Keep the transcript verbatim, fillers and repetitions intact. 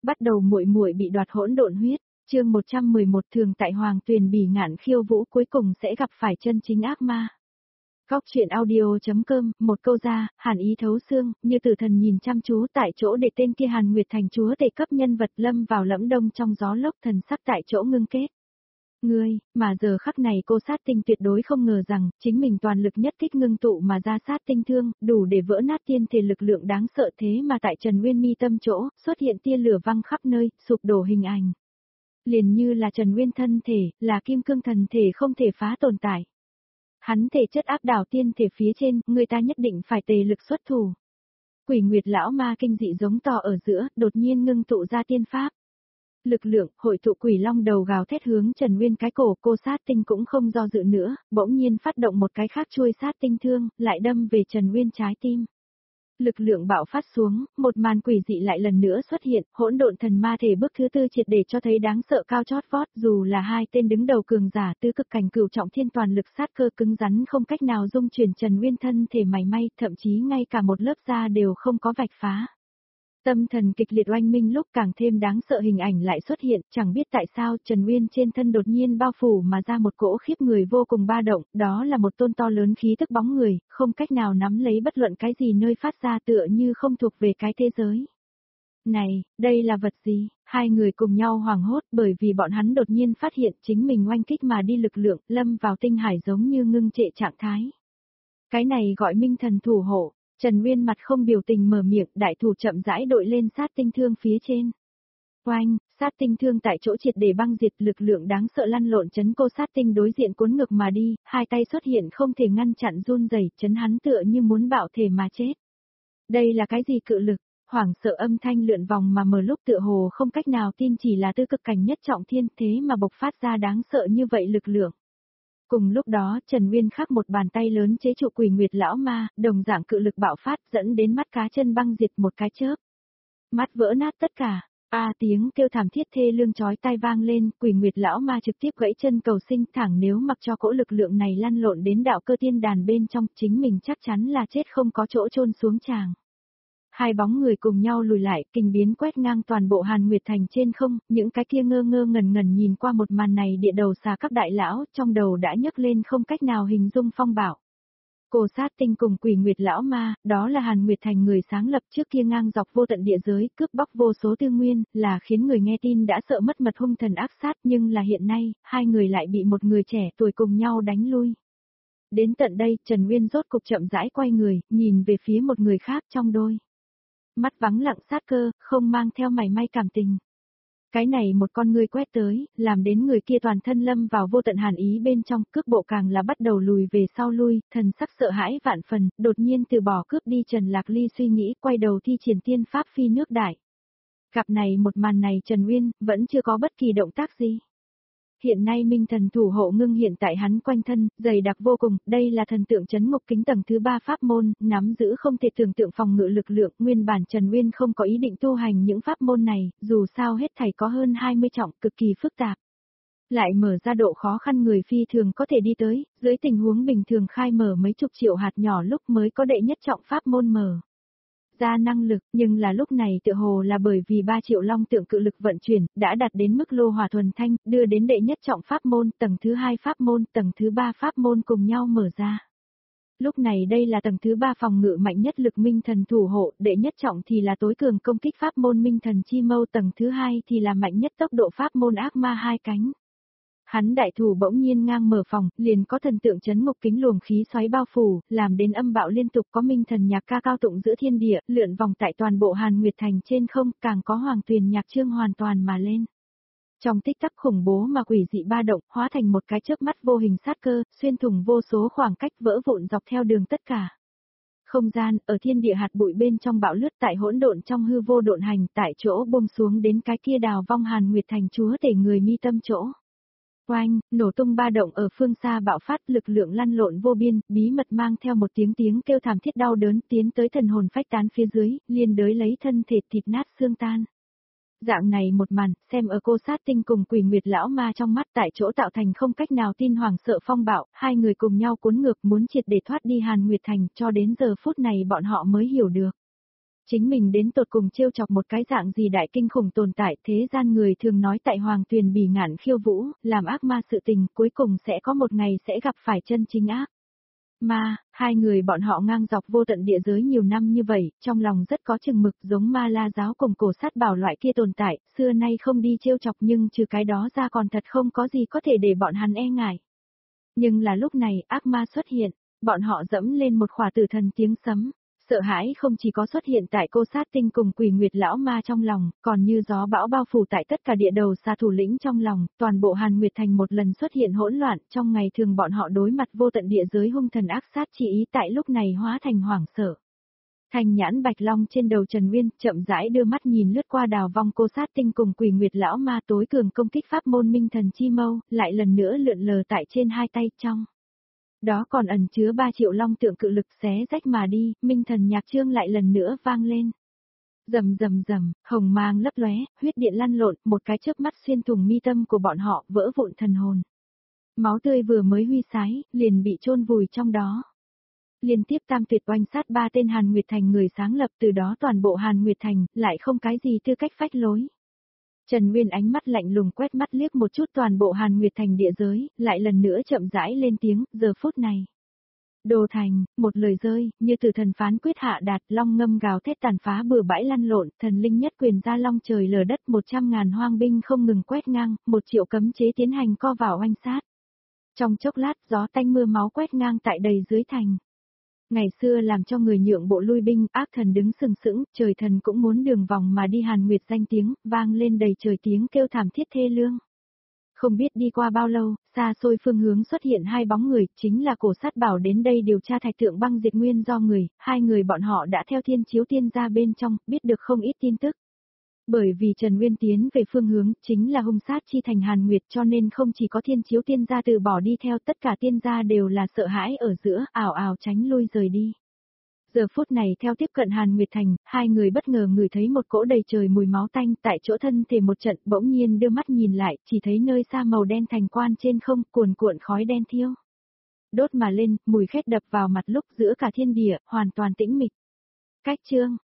Bắt đầu muội muội bị đoạt hỗn độn huyết, chương một trăm mười một thường tại Hoàng Tuyền bỉ ngạn khiêu vũ cuối cùng sẽ gặp phải chân chính ác ma. Góc truyện audio.com, một câu ra, hàn ý thấu xương, như tử thần nhìn chăm chú tại chỗ để tên kia Hàn Nguyệt thành chúa tể cấp nhân vật lâm vào lẫm đông trong gió lốc, thần sắc tại chỗ ngưng kết. Ngươi, mà giờ khắc này cô sát tinh tuyệt đối không ngờ rằng, chính mình toàn lực nhất kích ngưng tụ mà ra sát tinh thương, đủ để vỡ nát tiên thể lực lượng đáng sợ, thế mà tại Trần Nguyên mi tâm chỗ, xuất hiện tia lửa văng khắp nơi, sụp đổ hình ảnh. Liền như là Trần Nguyên thân thể, là kim cương thần thể không thể phá tồn tại. Hắn thể chất áp đảo tiên thể phía trên, người ta nhất định phải tề lực xuất thủ. Quỷ Nguyệt lão ma kinh dị giống to ở giữa, đột nhiên ngưng tụ ra tiên pháp. Lực lượng, hội tụ quỷ long đầu gào thét hướng Trần Nguyên cái cổ, cô sát tinh cũng không do dự nữa, bỗng nhiên phát động một cái khác chuôi sát tinh thương, lại đâm về Trần Nguyên trái tim. Lực lượng bạo phát xuống, một màn quỷ dị lại lần nữa xuất hiện, hỗn độn thần ma thể bước thứ tư triệt để cho thấy đáng sợ cao chót vót, dù là hai tên đứng đầu cường giả tứ cực cảnh cửu trọng thiên toàn lực sát cơ cứng rắn không cách nào dung chuyển Trần Nguyên thân thể mảy may, thậm chí ngay cả một lớp da đều không có vạch phá. Tâm thần kịch liệt oanh minh lúc càng thêm đáng sợ hình ảnh lại xuất hiện, chẳng biết tại sao Trần Nguyên trên thân đột nhiên bao phủ mà ra một cỗ khiếp người vô cùng ba động, đó là một tôn to lớn khí tức bóng người, không cách nào nắm lấy bất luận cái gì nơi phát ra tựa như không thuộc về cái thế giới. Này, đây là vật gì? Hai người cùng nhau hoảng hốt bởi vì bọn hắn đột nhiên phát hiện chính mình oanh kích mà đi lực lượng, lâm vào tinh hải giống như ngưng trệ trạng thái. Cái này gọi minh thần thủ hộ. Trần Nguyên mặt không biểu tình mở miệng, đại thủ chậm rãi đội lên sát tinh thương phía trên. Oanh, sát tinh thương tại chỗ triệt để băng diệt, lực lượng đáng sợ lăn lộn chấn cô sát tinh đối diện cuốn ngược mà đi, hai tay xuất hiện không thể ngăn chặn run rẩy, chấn hắn tựa như muốn bạo thể mà chết. Đây là cái gì cự lực? Hoảng sợ âm thanh lượn vòng mà mở lúc tựa hồ không cách nào tin chỉ là tư cực cảnh nhất trọng thiên, thế mà bộc phát ra đáng sợ như vậy lực lượng. Cùng lúc đó, Trần Nguyên khắc một bàn tay lớn chế trụ Quỷ Nguyệt lão ma, đồng dạng cự lực bạo phát dẫn đến mắt cá chân băng diệt một cái chớp. Mắt vỡ nát tất cả, a tiếng kêu thảm thiết thê lương chói tai vang lên, Quỷ Nguyệt lão ma trực tiếp gãy chân cầu sinh, thẳng nếu mặc cho cỗ lực lượng này lăn lộn đến đạo cơ tiên đàn bên trong, chính mình chắc chắn là chết không có chỗ chôn xuống tràng. Hai bóng người cùng nhau lùi lại, kinh biến quét ngang toàn bộ Hàn Nguyệt thành trên không, những cái kia ngơ ngơ ngẩn ngẩn nhìn qua một màn này địa đầu xà các đại lão, trong đầu đã nhấc lên không cách nào hình dung phong bạo. Cô sát tinh cùng Quỷ Nguyệt lão ma, đó là Hàn Nguyệt thành người sáng lập trước kia ngang dọc vô tận địa giới, cướp bóc vô số tư nguyên, là khiến người nghe tin đã sợ mất mật hung thần ác sát, nhưng là hiện nay, hai người lại bị một người trẻ tuổi cùng nhau đánh lui. Đến tận đây, Trần Nguyên rốt cục chậm rãi quay người, nhìn về phía một người khác trong đôi. Mắt vắng lặng sát cơ, không mang theo mảy may cảm tình. Cái này một con ngươi quét tới, làm đến người kia toàn thân lâm vào vô tận hàn ý bên trong, cước bộ càng là bắt đầu lùi về sau lui, thần sắc sợ hãi vạn phần, đột nhiên từ bỏ cướp đi Trần Lạc Ly suy nghĩ, quay đầu thi triển tiên pháp phi nước đại. Gặp này một màn này Trần Nguyên, vẫn chưa có bất kỳ động tác gì. Hiện nay minh thần thủ hộ ngưng hiện tại hắn quanh thân, dày đặc vô cùng, đây là thần tượng chấn ngục kính tầng thứ ba pháp môn, nắm giữ không thể tưởng tượng phòng ngự lực lượng, nguyên bản Trần Nguyên không có ý định tu hành những pháp môn này, dù sao hết thảy có hơn hai mươi trọng, cực kỳ phức tạp. Lại mở ra độ khó khăn người phi thường có thể đi tới, dưới tình huống bình thường khai mở mấy chục triệu hạt nhỏ lúc mới có đệ nhất trọng pháp môn mở ra năng lực, nhưng là lúc này tựa hồ là bởi vì ba triệu long tượng cự lực vận chuyển, đã đạt đến mức lô hỏa thuần thanh, đưa đến đệ nhất trọng pháp môn, tầng thứ hai pháp môn, tầng thứ ba pháp môn cùng nhau mở ra. Lúc này đây là tầng thứ ba phòng ngự mạnh nhất lực minh thần thủ hộ, đệ nhất trọng thì là tối cường công kích pháp môn minh thần chi mâu, tầng thứ hai thì là mạnh nhất tốc độ pháp môn ác ma hai cánh. Hắn đại thủ bỗng nhiên ngang mở phòng, liền có thần tượng chấn ngục kính luồng khí xoáy bao phủ, làm đến âm bạo liên tục, có minh thần nhạc ca cao tụng giữa thiên địa, lượn vòng tại toàn bộ Hàn Nguyệt thành trên không, càng có hoàng tuyền nhạc chương hoàn toàn mà lên. Trong tích tắc khủng bố mà quỷ dị ba động, hóa thành một cái chớp mắt vô hình sát cơ, xuyên thủng vô số khoảng cách vỡ vụn dọc theo đường tất cả. Không gian, ở thiên địa hạt bụi bên trong bão lướt tại hỗn độn trong hư vô độn hành, tại chỗ buông xuống đến cái kia đào vong Hàn Nguyệt thành chúa tể người mi tâm chỗ. Oanh, nổ tung ba động ở phương xa bạo phát, lực lượng lăn lộn vô biên, bí mật mang theo một tiếng tiếng kêu thảm thiết đau đớn tiến tới thần hồn phách tán phía dưới, liên đới lấy thân thể thịt nát xương tan. Dạng này một màn, xem ở cô sát tinh cùng Quỷ Nguyệt lão ma trong mắt tại chỗ tạo thành không cách nào tin hoảng sợ phong bạo, hai người cùng nhau cuốn ngược muốn triệt để thoát đi Hàn Nguyệt thành, cho đến giờ phút này bọn họ mới hiểu được. Chính mình đến tột cùng trêu chọc một cái dạng gì đại kinh khủng tồn tại, thế gian người thường nói tại hoàng tuyền bỉ ngạn khiêu vũ, làm ác ma sự tình, cuối cùng sẽ có một ngày sẽ gặp phải chân chính ác. Ma, hai người bọn họ ngang dọc vô tận địa giới nhiều năm như vậy, trong lòng rất có chừng mực, giống ma la giáo cùng cổ sát bảo loại kia tồn tại, xưa nay không đi trêu chọc, nhưng trừ cái đó ra còn thật không có gì có thể để bọn hắn e ngại. Nhưng là lúc này, ác ma xuất hiện, bọn họ dẫm lên một khỏa tử thần tiếng sấm. Sợ hãi không chỉ có xuất hiện tại cô sát tinh cùng quỷ nguyệt lão ma trong lòng, còn như gió bão bao phủ tại tất cả địa đầu xa thủ lĩnh trong lòng, toàn bộ Hàn Nguyệt Thành một lần xuất hiện hỗn loạn, trong ngày thường bọn họ đối mặt vô tận địa giới hung thần ác sát chỉ ý tại lúc này hóa thành hoảng sợ. Thành nhãn bạch long trên đầu Trần Nguyên, chậm rãi đưa mắt nhìn lướt qua đào vong cô sát tinh cùng quỷ nguyệt lão ma tối cường công kích pháp môn minh thần chi mâu, lại lần nữa lượn lờ tại trên hai tay trong. Đó còn ẩn chứa ba triệu long tượng cự lực xé rách mà đi, minh thần nhạc chương lại lần nữa vang lên. Rầm rầm rầm, hồng mang lấp lóe, huyết điện lăn lộn, một cái chớp mắt xuyên thủng mi tâm của bọn họ, vỡ vụn thần hồn. Máu tươi vừa mới huy sái, liền bị chôn vùi trong đó. Liên tiếp tam tuyệt oanh sát ba tên Hàn Nguyệt Thành người sáng lập, từ đó toàn bộ Hàn Nguyệt Thành, lại không cái gì tư cách phách lối. Trần Nguyên ánh mắt lạnh lùng quét mắt liếc một chút toàn bộ Hàn Nguyệt Thành địa giới, lại lần nữa chậm rãi lên tiếng, giờ phút này. Đồ thành, một lời rơi, như từ thần phán quyết hạ đạt, long ngâm gào thét tàn phá bừa bãi lăn lộn, thần linh nhất quyền ra long trời lở đất, một trăm ngàn hoang binh không ngừng quét ngang, một triệu cấm chế tiến hành co vào oanh sát. Trong chốc lát, gió tanh mưa máu quét ngang tại đầy dưới thành. Ngày xưa làm cho người nhượng bộ lui binh, ác thần đứng sừng sững, trời thần cũng muốn đường vòng mà đi. Hàn Nguyệt danh tiếng, vang lên đầy trời tiếng kêu thảm thiết thê lương. Không biết đi qua bao lâu, xa xôi phương hướng xuất hiện hai bóng người, chính là cổ sát bảo đến đây điều tra thạch tượng băng diệt nguyên do người, hai người bọn họ đã theo thiên chiếu tiên ra bên trong, biết được không ít tin tức. Bởi vì Trần Nguyên tiến về phương hướng, chính là hung sát chi thành Hàn Nguyệt, cho nên không chỉ có thiên chiếu tiên gia từ bỏ đi theo, tất cả tiên gia đều là sợ hãi ở giữa, ảo ảo tránh lui rời đi. Giờ phút này theo tiếp cận Hàn Nguyệt Thành, hai người bất ngờ ngửi thấy một cỗ đầy trời mùi máu tanh, tại chỗ thân thể một trận, bỗng nhiên đưa mắt nhìn lại, chỉ thấy nơi xa màu đen thành quan trên không, cuồn cuộn khói đen thiêu. Đốt mà lên, mùi khét đập vào mặt lúc giữa cả thiên địa, hoàn toàn tĩnh mịch. Cách chương